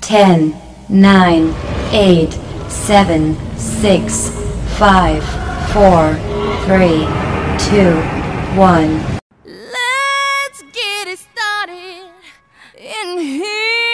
10, 9, 8, 7, 6, 5, 4, 3, 2, 1. Let's get it started in here.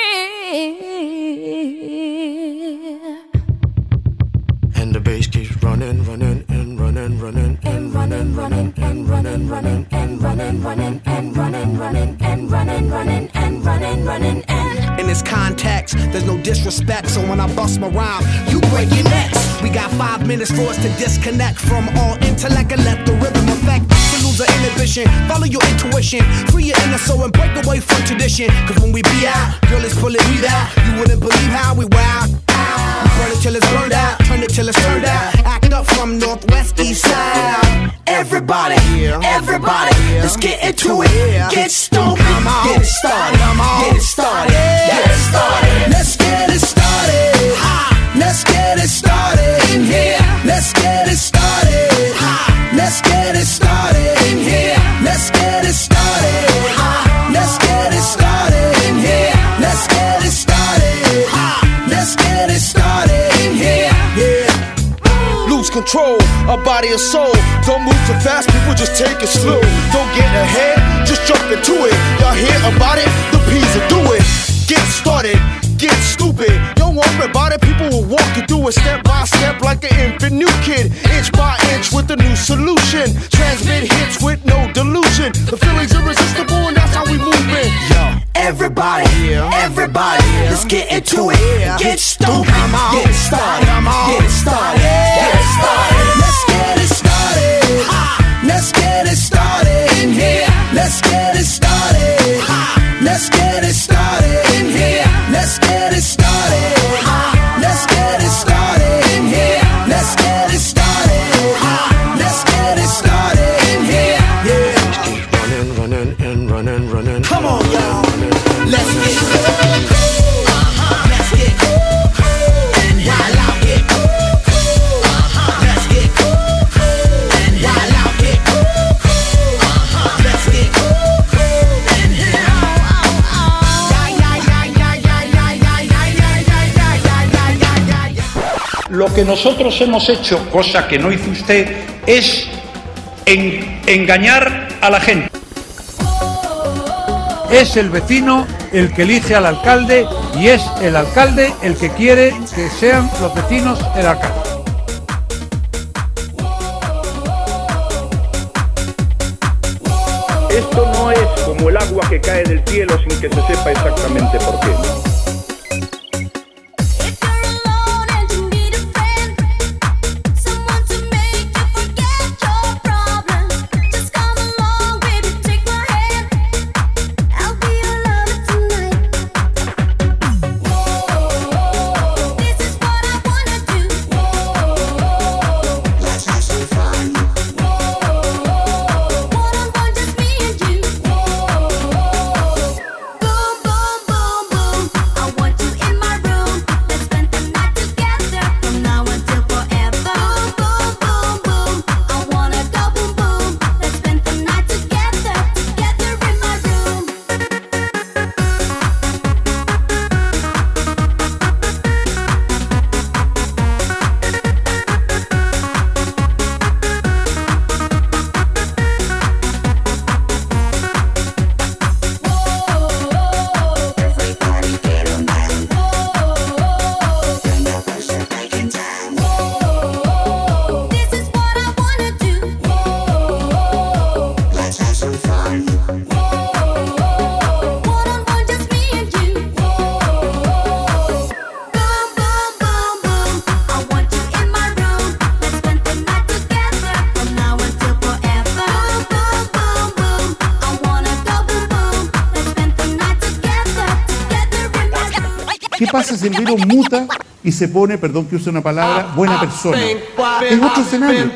And the bass keeps running, running, and running, running, and running, running, and running, running, and running, running, and running, running, and running, running, and running, running, and in this context, there's no disrespect, so when I bust my rhyme, you break your necks. We got 5 minutes for us to disconnect from all intellect and let the rhythm affect. To lose the inhibition, follow your intuition, free your inner soul and break away from tradition. Cause when we be out, girl, it's pulling me out. You wouldn't believe how we wild. We burn it till it's burned out, turn it till it's turned out. Act up from northwest, east side. Everybody, everybody, let's get into it. Get stoked, get it started, get it started, get it started. Let's get it started. Let's get it started in here. Let's get it started. Let's get it started in here. Let's get it started. Let's get it started in here. Let's get it started. Let's get it started in here. Yeah. Lose control of body and soul. Don't move too fast, people just take it slow. Don't get ahead, just jump into it. Y'all hear about it? The P's will do it. Get started, get stupid. Don't worry about it, people will walk you through it step by step like an infant new kid. Inch by inch with a new solution. Transmit hits with no delusion. The feeling's irresistible and that's how we move it. Yo, everybody, everybody, let's get into it. Get stoked, get it started, get it started, get it started. Let's get it started. Let's get it started in here. Let's get it started. Let's get it started in here. Let's get it started. Let's get it started in here. Let's get it started. Let's get it started in here. Yeah. running, running, and running, running. Come on, y'all. Let's get cool. Let's get cool. And while I get cool. Let's get cool. And while I get cool. Let's get cool. And Lo que nosotros hemos hecho, cosa que no hizo usted, es engañar a la gente. Es el vecino el que elige al alcalde y es el alcalde el que quiere que sean los vecinos el alcalde. Esto no es como el agua que cae del cielo sin que se sepa exactamente por qué. ¿Qué pasa si el virus muta y se pone, perdón que use una palabra, buena persona? Es otro escenario.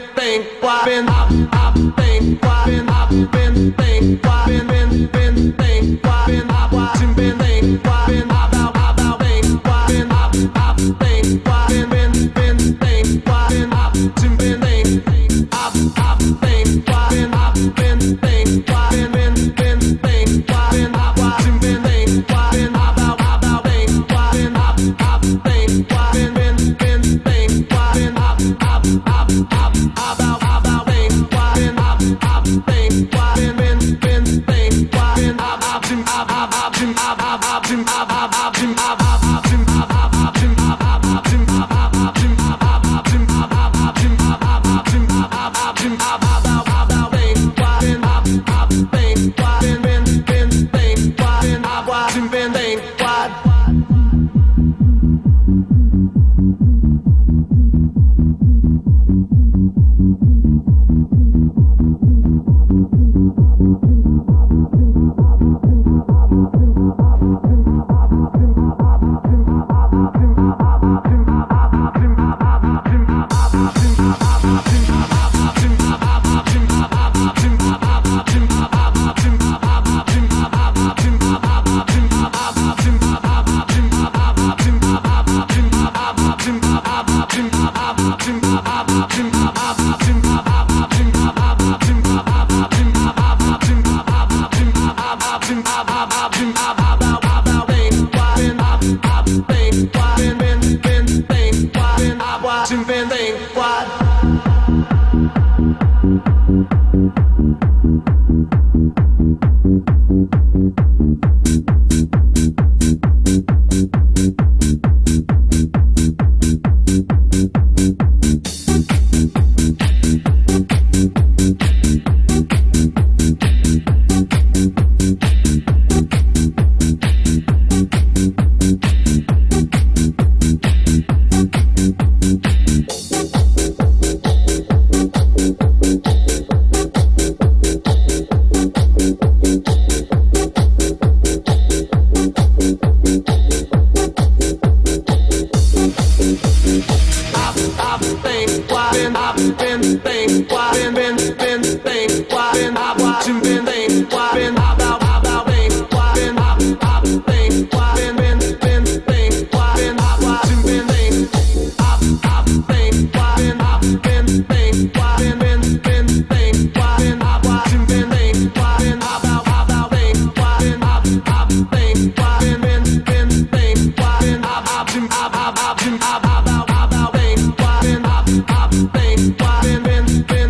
I think why